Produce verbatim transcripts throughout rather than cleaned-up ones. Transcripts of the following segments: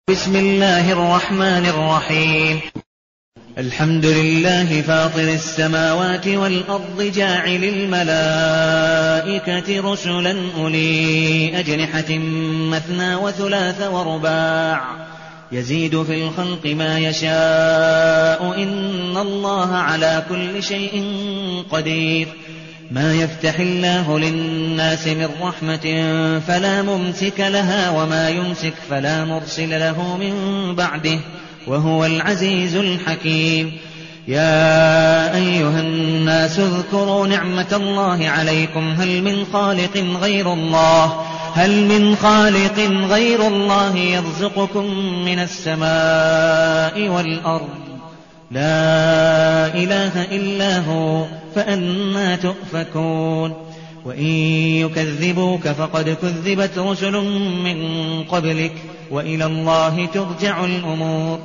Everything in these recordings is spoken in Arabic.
بسم الله الرحمن الرحيم. الحمد لله فاطر السماوات والأرض جاعل الملائكة رسلا أولي أجنحة مثنى وثلاث ورباع يزيد في الخلق ما يشاء إن الله على كل شيء قدير. ما يفتح الله للناس من رحمة فلا ممسك لها وما يمسك فلا مرسل له من بعده وهو العزيز الحكيم. يا أيها الناس اذكروا نعمة الله عليكم هل من خالق غير الله هل من خالق غير الله يرزقكم من السماء والأرض لا إله إلا هو فأنى تؤفكون. وإن يكذبوك فقد كذبت رسل من قبلك وإلى الله ترجع الأمور.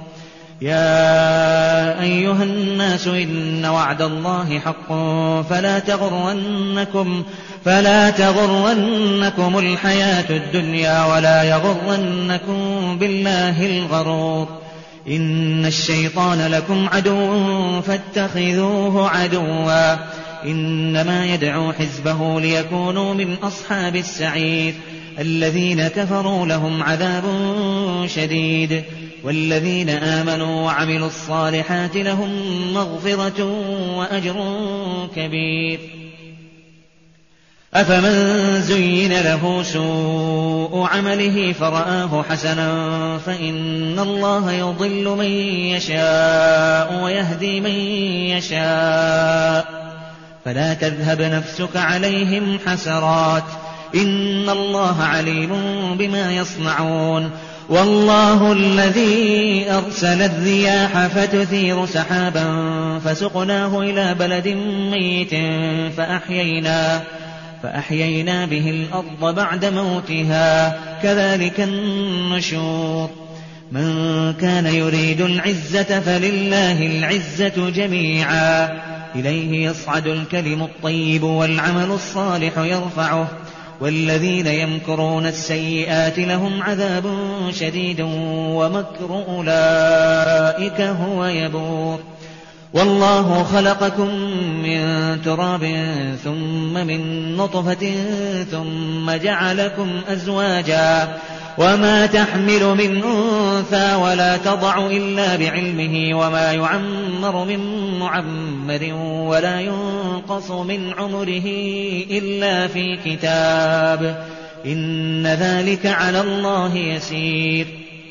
يا أيها الناس إن وعد الله حق فلا تغرنكم فلا تغرنكم الحياة الدنيا ولا يغرنكم بالله الغرور. إن الشيطان لكم عدو فاتخذوه عدوا إنما يدعو حزبه ليكونوا من أصحاب السعير. الذين كفروا لهم عذاب شديد والذين آمنوا وعملوا الصالحات لهم مغفرة وأجر كبير. أفمن زين له سوء عمله فرآه حسنا فإن الله يضل من يشاء ويهدي من يشاء فلا تذهب نفسك عليهم حسرات إن الله عليم بما يصنعون. والله الذي أرسل الرياح فتثير سحابا فسقناه إلى بلد ميت فأحيينا فأحيينا به الأرض بعد موتها كذلك النشور. من كان يريد العزة فلله العزة جميعا إليه يصعد الكلم الطيب والعمل الصالح يرفعه والذين يمكرون السيئات لهم عذاب شديد ومكر أولئك هو يبور. والله خلقكم من تراب ثم من نطفة ثم جعلكم أزواجا وما تحمل من أنثى ولا تضع إلا بعلمه وما يعمر من معمر ولا ينقص من عمره إلا في كتاب إن ذلك على الله يسير.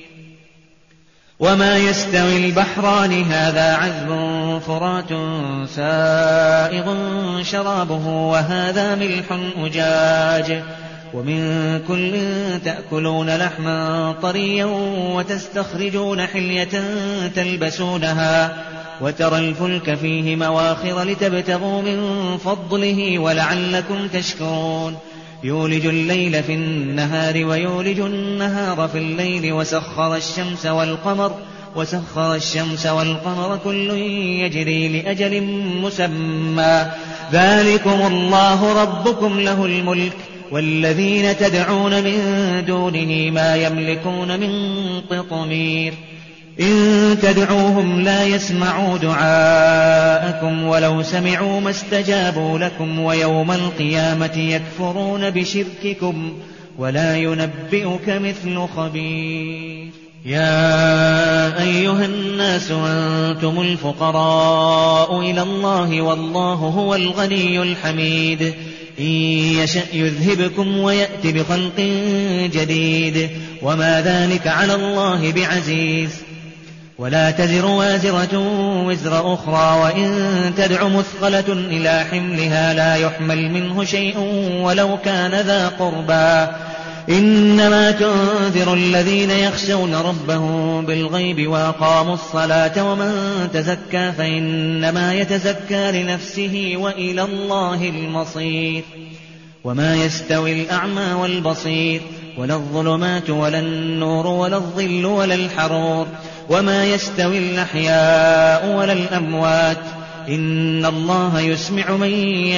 وما يستوي البحران هذا عذب فرات سائغ شرابه وهذا ملح أجاج ومن كل تأكلون لحما طريا وتستخرجون حلية تلبسونها وترى الفلك فيه مواخر لتبتغوا من فضله ولعلكم تشكرون. يولج الليل في النهار ويولج النهار في الليل وسخر الشمس والقمر وسخر الشمس والقمر كل يجري لأجل مسمى ذلكم الله ربكم له الملك والذين تدعون من دونه ما يملكون من قطمير. إن تدعوهم لا يسمعوا دعاءكم ولو سمعوا ما استجابوا لكم ويوم القيامة يكفرون بشرككم ولا ينبئك مثل خبير. يا أيها الناس أنتم الفقراء إلى الله والله هو الغني الحميد. إن يشأ يذهبكم ويأت بخلق جديد وما ذلك على الله بعزيز. ولا تزر وازرة وزر أخرى وإن تدع مثقلة إلى حملها لا يحمل منه شيء ولو كان ذا قربى إنما تنذر الذين يخشون ربهم بالغيب وأقاموا الصلاة ومن تزكى فإنما يتزكى لنفسه وإلى الله المصير. وما يستوي الأعمى والبصير ولا الظلمات ولا النور ولا الظل ولا الحرور وما يستوي الأحياء ولا الأموات إن الله يسمع من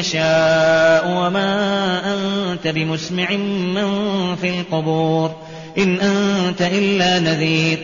يشاء وما أنت بمسمع من في القبور إن أنت إلا نذير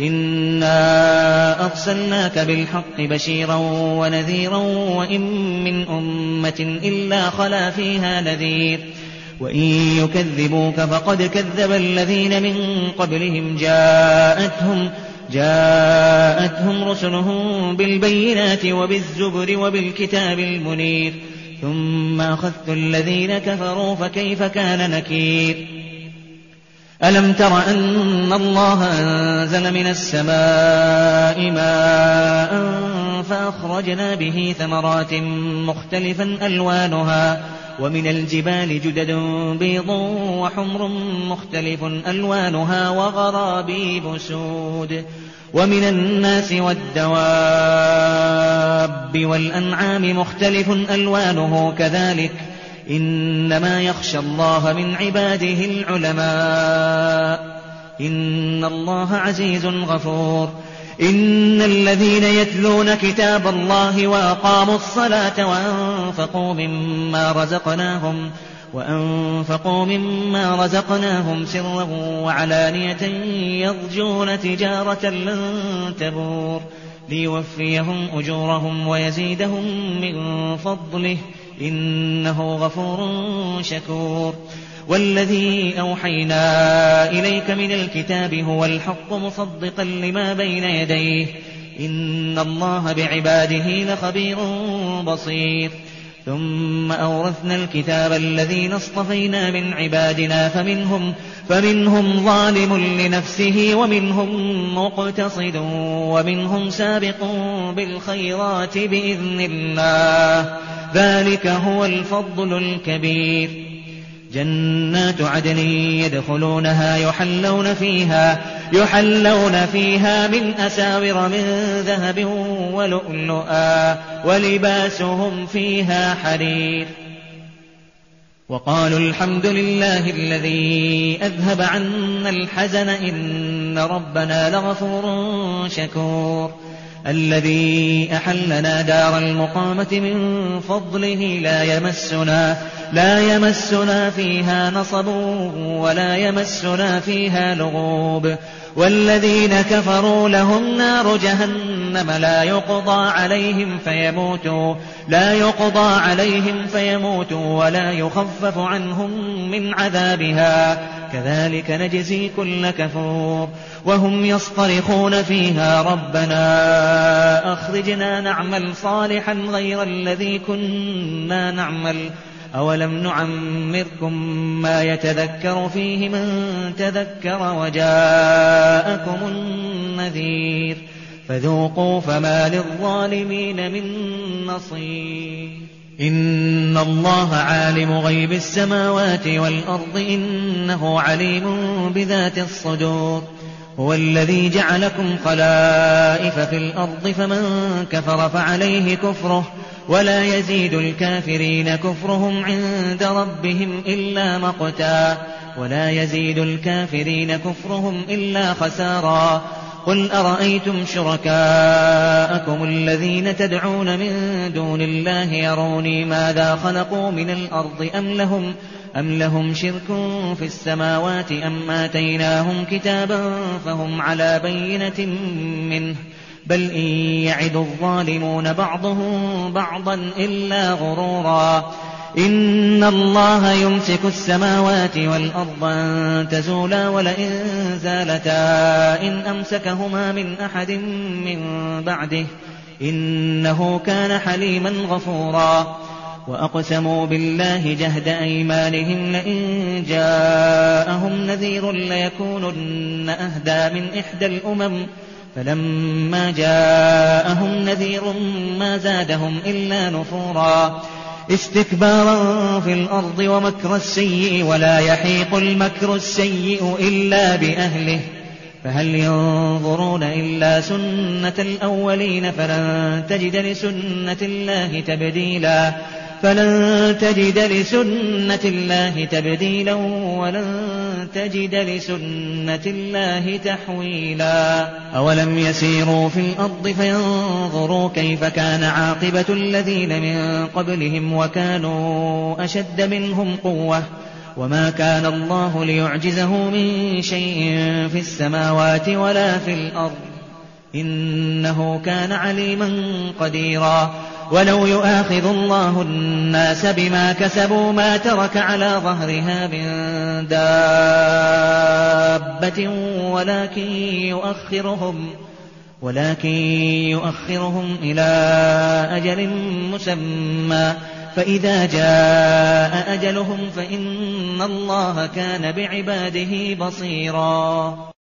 إنا أرسلناك بالحق بشيرا ونذيرا وإن من أمة إلا خلا فيها نذير وإن يكذبوك فقد كذب الذين من قبلهم جاءتهم, جاءتهم رسلهم بالبينات وبالزبر وبالكتاب المنير ثم أخذت الذين كفروا فكيف كان نكير ألم تر أن الله أنزل من السماء ماء فأخرجنا به ثمرات مختلفا ألوانها ومن الجبال جدد بيض وحمر مختلف ألوانها وغرابيب سود ومن الناس والدواب والأنعام مختلف ألوانه كذلك إنما يخشى الله من عباده العلماء إن الله عزيز غفور إن الذين يتلون كتاب الله وأقاموا الصلاة وأنفقوا مما رزقناهم وأنفقوا مما رزقناهم سرا وعلانية يرجون تجارة لن تبور ليوفيهم أجورهم ويزيدهم من فضله إنه غفور شكور والذي أوحينا إليك من الكتاب هو الحق مصدقا لما بين يديه إن الله بعباده لخبير بصير ثم أورثنا الكتاب الذين اصطفينا من عبادنا فمنهم, فمنهم ظالم لنفسه ومنهم مقتصد ومنهم سابق بالخيرات بإذن الله ذلك هو الفضل الكبير جنات عدن يدخلونها يحلون فيها, يحلون فيها من أساور من ذهب ولؤلؤا ولباسهم فيها حرير وقالوا الحمد لله الذي أذهب عنا الحزن إن ربنا لغفور شكور الذي أحلنا دار المقامة من فضله لا يمسنا, لا يمسنا فيها نصب ولا يمسنا فيها لغوب والذين كفروا لهم نار جهنم لا يقضى عليهم فيموتوا, لا يقضى عليهم فيموتوا ولا يخفف عنهم من عذابها كذلك نجزي كل كفور وهم يصطرخون فيها ربنا أخرجنا نعمل صالحا غير الذي كنا نعمل أولم نعمركم ما يتذكر فيه من تذكر وجاءكم النذير فذوقوا فما للظالمين من نصير إن الله عالم غيب السماوات والأرض إنه عليم بذات الصدور هو الذي جعلكم خلائف في الأرض فمن كفر فعليه كفره ولا يزيد الكافرين كفرهم عند ربهم إلا مقتا ولا يزيد الكافرين كفرهم إلا خسارا قل أرأيتم شركاءكم الذين تدعون من دون الله يروني ماذا خلقوا من الأرض أم لهم, أم لهم شرك في السماوات أم آتيناهم كتابا فهم على بينة منه بل إن يعد الظالمون بعضهم بعضا إلا غرورا إن الله يمسك السماوات والأرض أن تزولا ولئن زالتا إن أمسكهما من أحد من بعده إنه كان حليما غفورا وأقسموا بالله جهد أيمانهم لئن جاءهم نذير ليكونن أهدى من إحدى الأمم فلما جاءهم نذير ما زادهم إلا نفورا استكبارا في الأرض ومكر السيء ولا يحيق المكر السيء إلا بأهله فهل ينظرون إلا سنة الأولين فلن تجد لسنة الله تبديلا فلن تجد لسنة الله تبديلا ولن تجد لسنة الله تحويلا أولم يسيروا في الأرض فينظروا كيف كان عاقبة الذين من قبلهم وكانوا أشد منهم قوة وما كان الله ليعجزه من شيء في السماوات ولا في الأرض إنه كان عليما قديرا ولو يؤاخذ الله الناس بما كسبوا ما ترك على ظهرها من دابة ولكن يؤخرهم ولكن يؤخرهم إلى أجل مسمى فإذا جاء أجلهم فإن الله كان بعباده بصيرا